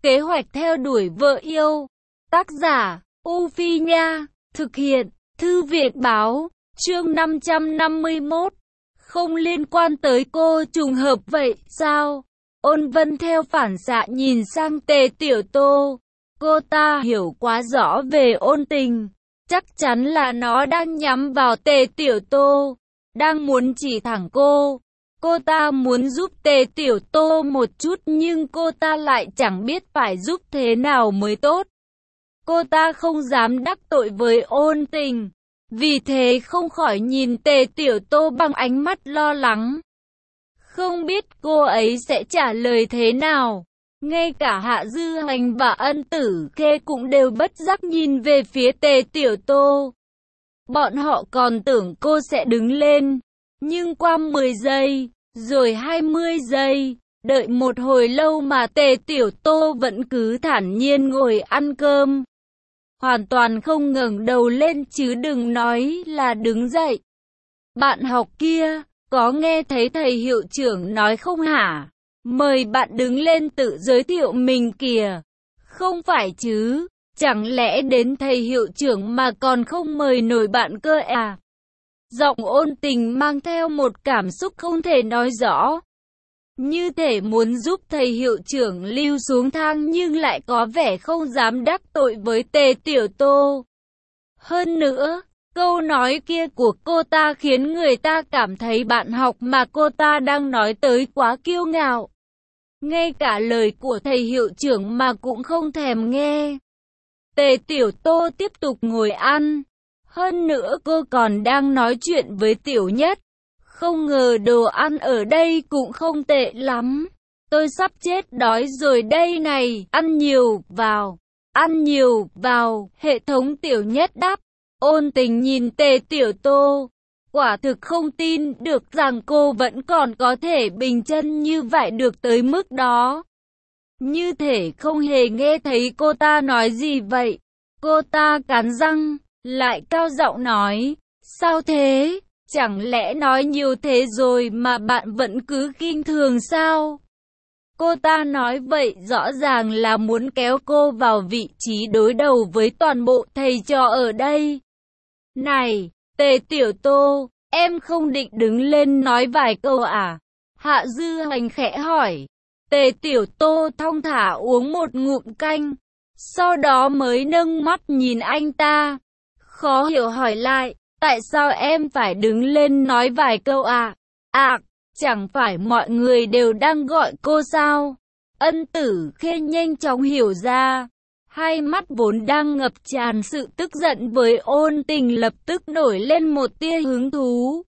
Kế hoạch theo đuổi vợ yêu. Tác giả, U Phi Nha. Thực hiện, Thư viện Báo. Chương 551. Không liên quan tới cô, trùng hợp vậy sao? Ôn Vân theo phản xạ nhìn sang Tề Tiểu Tô. Cô ta hiểu quá rõ về Ôn Tình. Chắc chắn là nó đang nhắm vào Tề Tiểu Tô, đang muốn chỉ thẳng cô. Cô ta muốn giúp Tề Tiểu Tô một chút nhưng cô ta lại chẳng biết phải giúp thế nào mới tốt. Cô ta không dám đắc tội với Ôn Tình, vì thế không khỏi nhìn Tề Tiểu Tô bằng ánh mắt lo lắng. Không biết cô ấy sẽ trả lời thế nào. Ngay cả Hạ Dư Hành và Ân Tử Khê cũng đều bất giác nhìn về phía Tề Tiểu Tô. Bọn họ còn tưởng cô sẽ đứng lên. Nhưng qua 10 giây, rồi 20 giây, đợi một hồi lâu mà Tề Tiểu Tô vẫn cứ thản nhiên ngồi ăn cơm. Hoàn toàn không ngẩng đầu lên chứ đừng nói là đứng dậy. Bạn học kia, có nghe thấy thầy hiệu trưởng nói không hả? Mời bạn đứng lên tự giới thiệu mình kìa. Không phải chứ, chẳng lẽ đến thầy hiệu trưởng mà còn không mời nổi bạn cơ à? Giọng Ôn Tình mang theo một cảm xúc không thể nói rõ. Như thể muốn giúp thầy hiệu trưởng lưu xuống thang nhưng lại có vẻ không dám đắc tội với Tề Tiểu Tô. Hơn nữa, câu nói kia của cô ta khiến người ta cảm thấy bạn học mà cô ta đang nói tới quá kiêu ngạo. Ngay cả lời của thầy hiệu trưởng mà cũng không thèm nghe. Tề Tiểu Tô tiếp tục ngồi ăn. Hơn nữa cô còn đang nói chuyện với Tiểu Nhất. Không ngờ đồ ăn ở đây cũng không tệ lắm. Tôi sắp chết đói rồi đây này. Ăn nhiều vào. Ăn nhiều vào. Hệ thống Tiểu Nhất đáp. Ôn Tình nhìn Tề Tiểu Tô. Quả thực không tin được rằng cô vẫn còn có thể bình chân như vậy được tới mức đó. Như thể không hề nghe thấy cô ta nói gì vậy. Cô ta cắn răng, lại cao giọng nói. Sao thế? Chẳng lẽ nói nhiều thế rồi mà bạn vẫn cứ khinh thường sao? Cô ta nói vậy rõ ràng là muốn kéo cô vào vị trí đối đầu với toàn bộ thầy trò ở đây. Này, Tề Tiểu Tô, em không định đứng lên nói vài câu à? Hạ Dư Hành khẽ hỏi. Tề Tiểu Tô thong thả uống một ngụm canh, sau đó mới nâng mắt nhìn anh ta. Khó hiểu hỏi lại, tại sao em phải đứng lên nói vài câu à? À, chẳng phải mọi người đều đang gọi cô sao? Ân Tử Khê nhanh chóng hiểu ra. Hai mắt vốn đang ngập tràn sự tức giận với Ôn Tình lập tức nổi lên một tia hứng thú.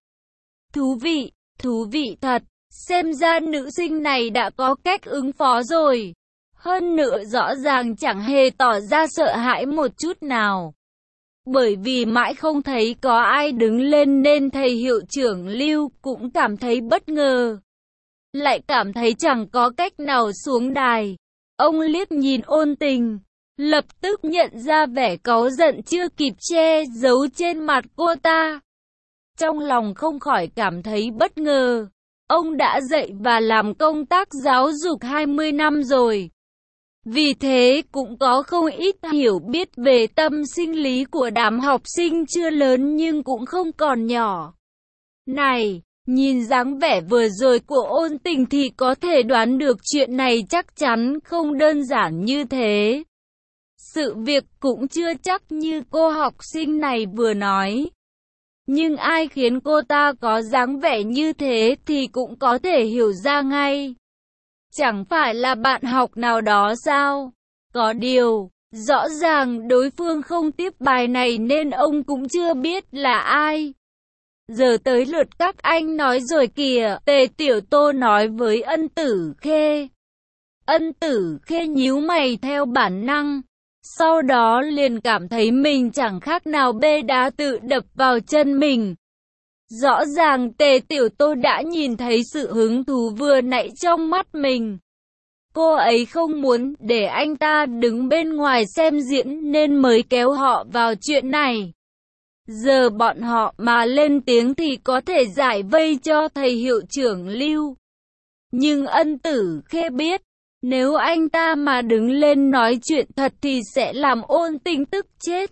Thú vị thật, xem ra nữ sinh này đã có cách ứng phó rồi. Hơn nữa rõ ràng chẳng hề tỏ ra sợ hãi một chút nào. Bởi vì mãi không thấy có ai đứng lên nên thầy hiệu trưởng Lưu cũng cảm thấy bất ngờ. Lại cảm thấy chẳng có cách nào xuống đài. Ông liếc nhìn Ôn Tình, lập tức nhận ra vẻ cáu giận chưa kịp che giấu trên mặt cô ta. Trong lòng không khỏi cảm thấy bất ngờ. Ông đã dạy và làm công tác giáo dục 20 năm rồi. Vì thế cũng có không ít hiểu biết về tâm sinh lý của đám học sinh chưa lớn nhưng cũng không còn nhỏ. Này, nhìn dáng vẻ vừa rồi của Ôn Tình thì có thể đoán được chuyện này chắc chắn không đơn giản như thế. Sự việc cũng chưa chắc như cô học sinh này vừa nói. Nhưng ai khiến cô ta có dáng vẻ như thế thì cũng có thể hiểu ra ngay. Chẳng phải là bạn học nào đó sao? Có điều, rõ ràng đối phương không tiếp bài này nên ông cũng chưa biết là ai. Giờ tới lượt các anh nói rồi kìa, Tề Tiểu Tô nói với Ân Tử Khê. Ân Tử Khê nhíu mày theo bản năng. Sau đó liền cảm thấy mình chẳng khác nào bê đá tự đập vào chân mình. Rõ ràng Tề Tiểu Tô đã nhìn thấy sự hứng thú vừa nãy trong mắt mình. Cô ấy không muốn để anh ta đứng bên ngoài xem diễn nên mới kéo họ vào chuyện này. Giờ bọn họ mà lên tiếng thì có thể giải vây cho thầy hiệu trưởng Lưu. Nhưng Ân Tử Khê biết, Nếu anh ta mà đứng lên nói chuyện thật thì sẽ làm Ôn Tình tức chết.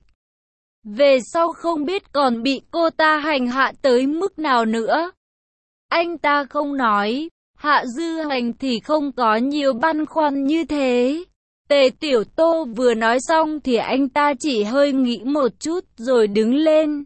Về sau không biết còn bị cô ta hành hạ tới mức nào nữa. Anh ta không nói, Hạ Dư Hoành thì không có nhiều băn khoăn như thế. Tề Tiểu Tô vừa nói xong thì anh ta chỉ hơi nghĩ một chút rồi đứng lên.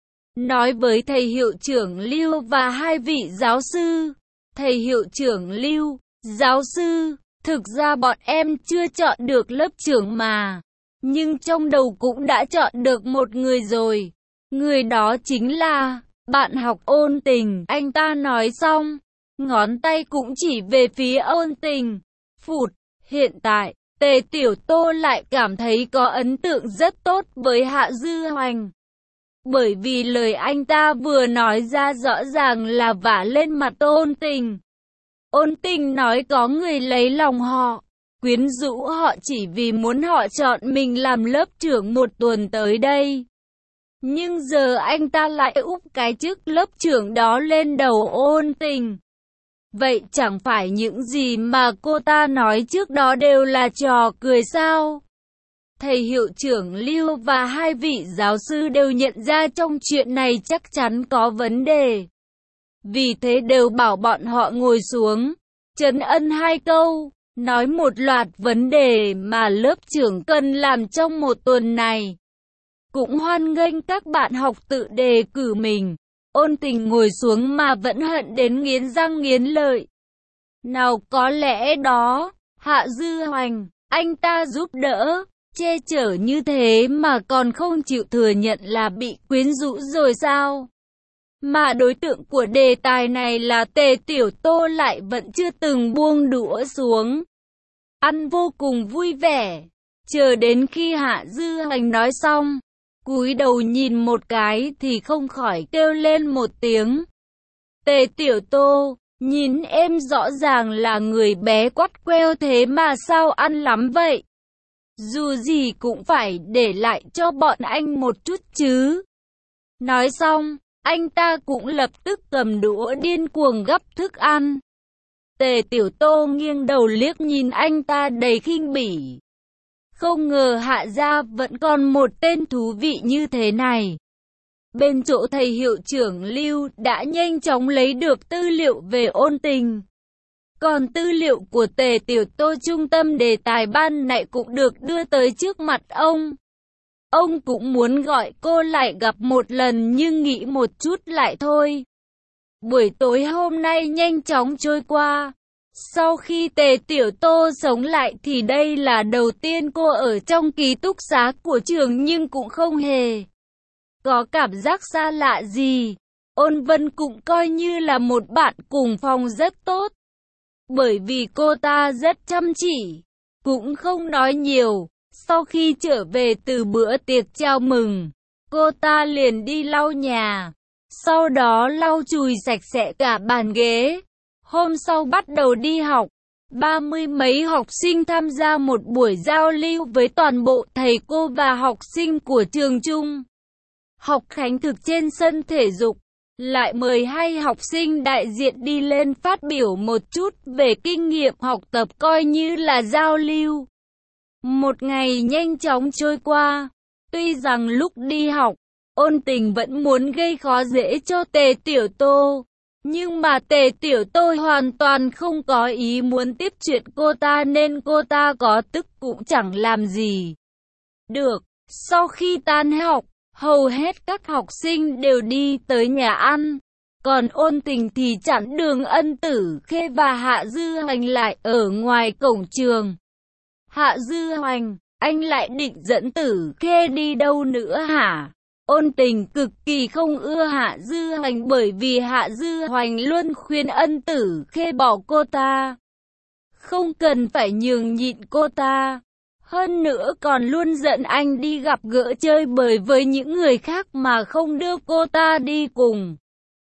Nói với thầy hiệu trưởng Lưu và hai vị giáo sư. Thầy hiệu trưởng Lưu, giáo sư, thực ra bọn em chưa chọn được lớp trưởng mà. Nhưng trong đầu cũng đã chọn được một người rồi. Người đó chính là bạn học Ôn Tình. Anh ta nói xong, ngón tay cũng chỉ về phía Ôn Tình. Phụt, hiện tại, Tề Tiểu Tô lại cảm thấy có ấn tượng rất tốt với Hạ Dư Hoành. Bởi vì lời anh ta vừa nói ra rõ ràng là vả lên mặt Ôn Tình. Ôn Tình nói có người lấy lòng họ, quyến rũ họ chỉ vì muốn họ chọn mình làm lớp trưởng một tuần tới đây. Nhưng giờ anh ta lại úp cái chức lớp trưởng đó lên đầu Ôn Tình. Vậy chẳng phải những gì mà cô ta nói trước đó đều là trò cười sao? Thầy hiệu trưởng Lưu và hai vị giáo sư đều nhận ra trong chuyện này chắc chắn có vấn đề. Vì thế đều bảo bọn họ ngồi xuống, trấn ân hai câu, nói một loạt vấn đề mà lớp trưởng cần làm trong một tuần này. Cũng hoan nghênh các bạn học tự đề cử mình. Ôn Tình ngồi xuống mà vẫn hận đến nghiến răng nghiến lợi. Nào có lẽ đó, Hạ Dư Hoành, anh ta giúp đỡ, che chở như thế mà còn không chịu thừa nhận là bị quyến rũ rồi sao? Mà đối tượng của đề tài này là Tề Tiểu Tô lại vẫn chưa từng buông đũa xuống. Ăn vô cùng vui vẻ, chờ đến khi Hạ Dư Hoành nói xong, cúi đầu nhìn một cái thì không khỏi kêu lên một tiếng. Tề Tiểu Tô, nhìn em rõ ràng là người bé quắt queo thế mà sao ăn lắm vậy? Dù gì cũng phải để lại cho bọn anh một chút chứ. Nói xong, anh ta cũng lập tức cầm đũa điên cuồng gắp thức ăn. Tề Tiểu Tô nghiêng đầu liếc nhìn anh ta đầy khinh bỉ. Không ngờ Hạ gia vẫn còn một tên thú vị như thế này. Bên chỗ thầy hiệu trưởng Lưu đã nhanh chóng lấy được tư liệu về Ôn Tình. Còn tư liệu của Tề Tiểu Tô trung tâm đề tài ban nãy cũng được đưa tới trước mặt ông. Ông cũng muốn gọi cô lại gặp một lần nhưng nghĩ một chút lại thôi. Buổi tối hôm nay nhanh chóng trôi qua. Sau khi Tề Tiểu Tô sống lại thì đây là đầu tiên cô ở trong ký túc xá của trường nhưng cũng không hề có cảm giác xa lạ gì. Ôn Vân cũng coi như là một bạn cùng phòng rất tốt. Bởi vì cô ta rất chăm chỉ, cũng không nói nhiều. Sau khi trở về từ bữa tiệc chào mừng, cô ta liền đi lau nhà. Sau đó lau chùi sạch sẽ cả bàn ghế. Hôm sau bắt đầu đi học. 30 mấy học sinh tham gia một buổi giao lưu với toàn bộ thầy cô và học sinh của trường chung. Học khánh thực trên sân thể dục. Lại mời hai học sinh đại diện đi lên phát biểu một chút về kinh nghiệm học tập coi như là giao lưu. Một ngày nhanh chóng trôi qua. Tuy rằng lúc đi học, Ôn Tình vẫn muốn gây khó dễ cho Tề Tiểu Tô. Nhưng mà Tề Tiểu Tô hoàn toàn không có ý muốn tiếp chuyện cô ta nên cô ta có tức cũng chẳng làm gì. Được, sau khi tan học, hầu hết các học sinh đều đi tới nhà ăn. Còn Ôn Tình thì chặn đường Ân Tử Khê và Hạ Dư Hoành lại ở ngoài cổng trường. Hạ Dư Hoành, anh lại định dẫn Tử Khê đi đâu nữa hả? Ôn Tình cực kỳ không ưa Hạ Dư Hoành bởi vì Hạ Dư Hoành luôn khuyên Ân Tử Khê bỏ cô ta. Không cần phải nhường nhịn cô ta. Hơn nữa còn luôn giận anh đi gặp gỡ chơi bời với những người khác mà không đưa cô ta đi cùng.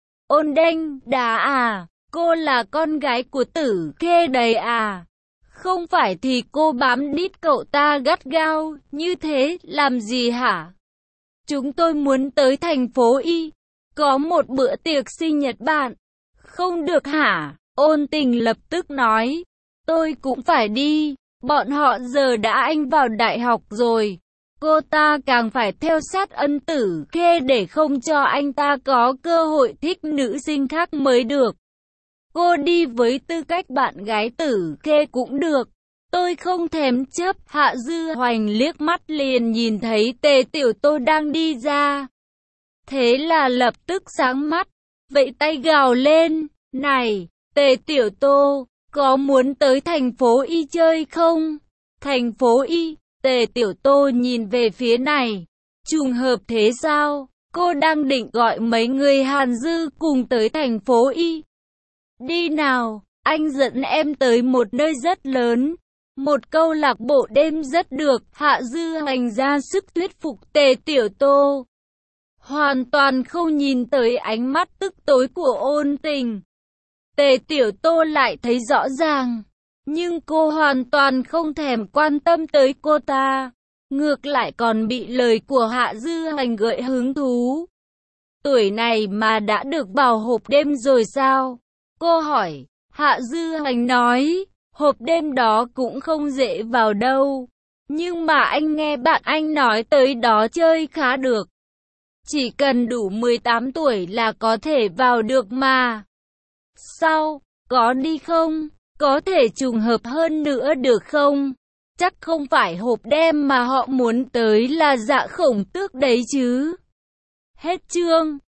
Ôn Đanh Đá à, cô là con gái của Tử Khê đấy à? Không phải thì cô bám đít cậu ta gắt gao, như thế làm gì hả? Chúng tôi muốn tới thành phố Y, có một bữa tiệc sinh nhật bạn. Không được hả? Ôn Tình lập tức nói. tôi cũng phải đi. Bọn họ giờ đã anh vào đại học rồi. Cô ta càng phải theo sát Ân Tử Khê để không cho anh ta có cơ hội thích nữ sinh khác mới được. Cô đi với tư cách bạn gái Tử Khê cũng được. Tôi không thèm chấp. Hạ Dư Hoành liếc mắt liền nhìn thấy Tề Tiểu Tô đang đi ra. Thế là lập tức sáng mắt, vẫy tay gào lên, này, Tề Tiểu Tô, có muốn tới thành phố Y chơi không? Thành phố Y, Tề Tiểu Tô nhìn về phía này, trùng hợp thế sao? Cô đang định gọi mấy người Hàn Dư cùng tới thành phố Y. Đi nào, anh dẫn em tới một nơi rất lớn. Một câu lạc bộ đêm rất được. Hạ Dư Hoành ra sức thuyết phục Tề Tiểu Tô. Hoàn toàn không nhìn tới ánh mắt tức tối của Ôn Tình. Tề Tiểu Tô lại thấy rõ ràng. Nhưng cô hoàn toàn không thèm quan tâm tới cô ta. Ngược lại còn bị lời của Hạ Dư Hoành gợi hứng thú. Tuổi này mà đã được vào hộp đêm rồi sao? Cô hỏi. Hạ Dư Hoành nói, hộp đêm đó cũng không dễ vào đâu. Nhưng mà anh nghe bạn anh nói tới đó chơi khá được. Chỉ cần đủ 18 tuổi là có thể vào được mà. Sao? Có đi không? Có thể trùng hợp hơn nữa được không? Chắc không phải hộp đêm mà họ muốn tới là Dạ Khổng Tước đấy chứ. Hết chương.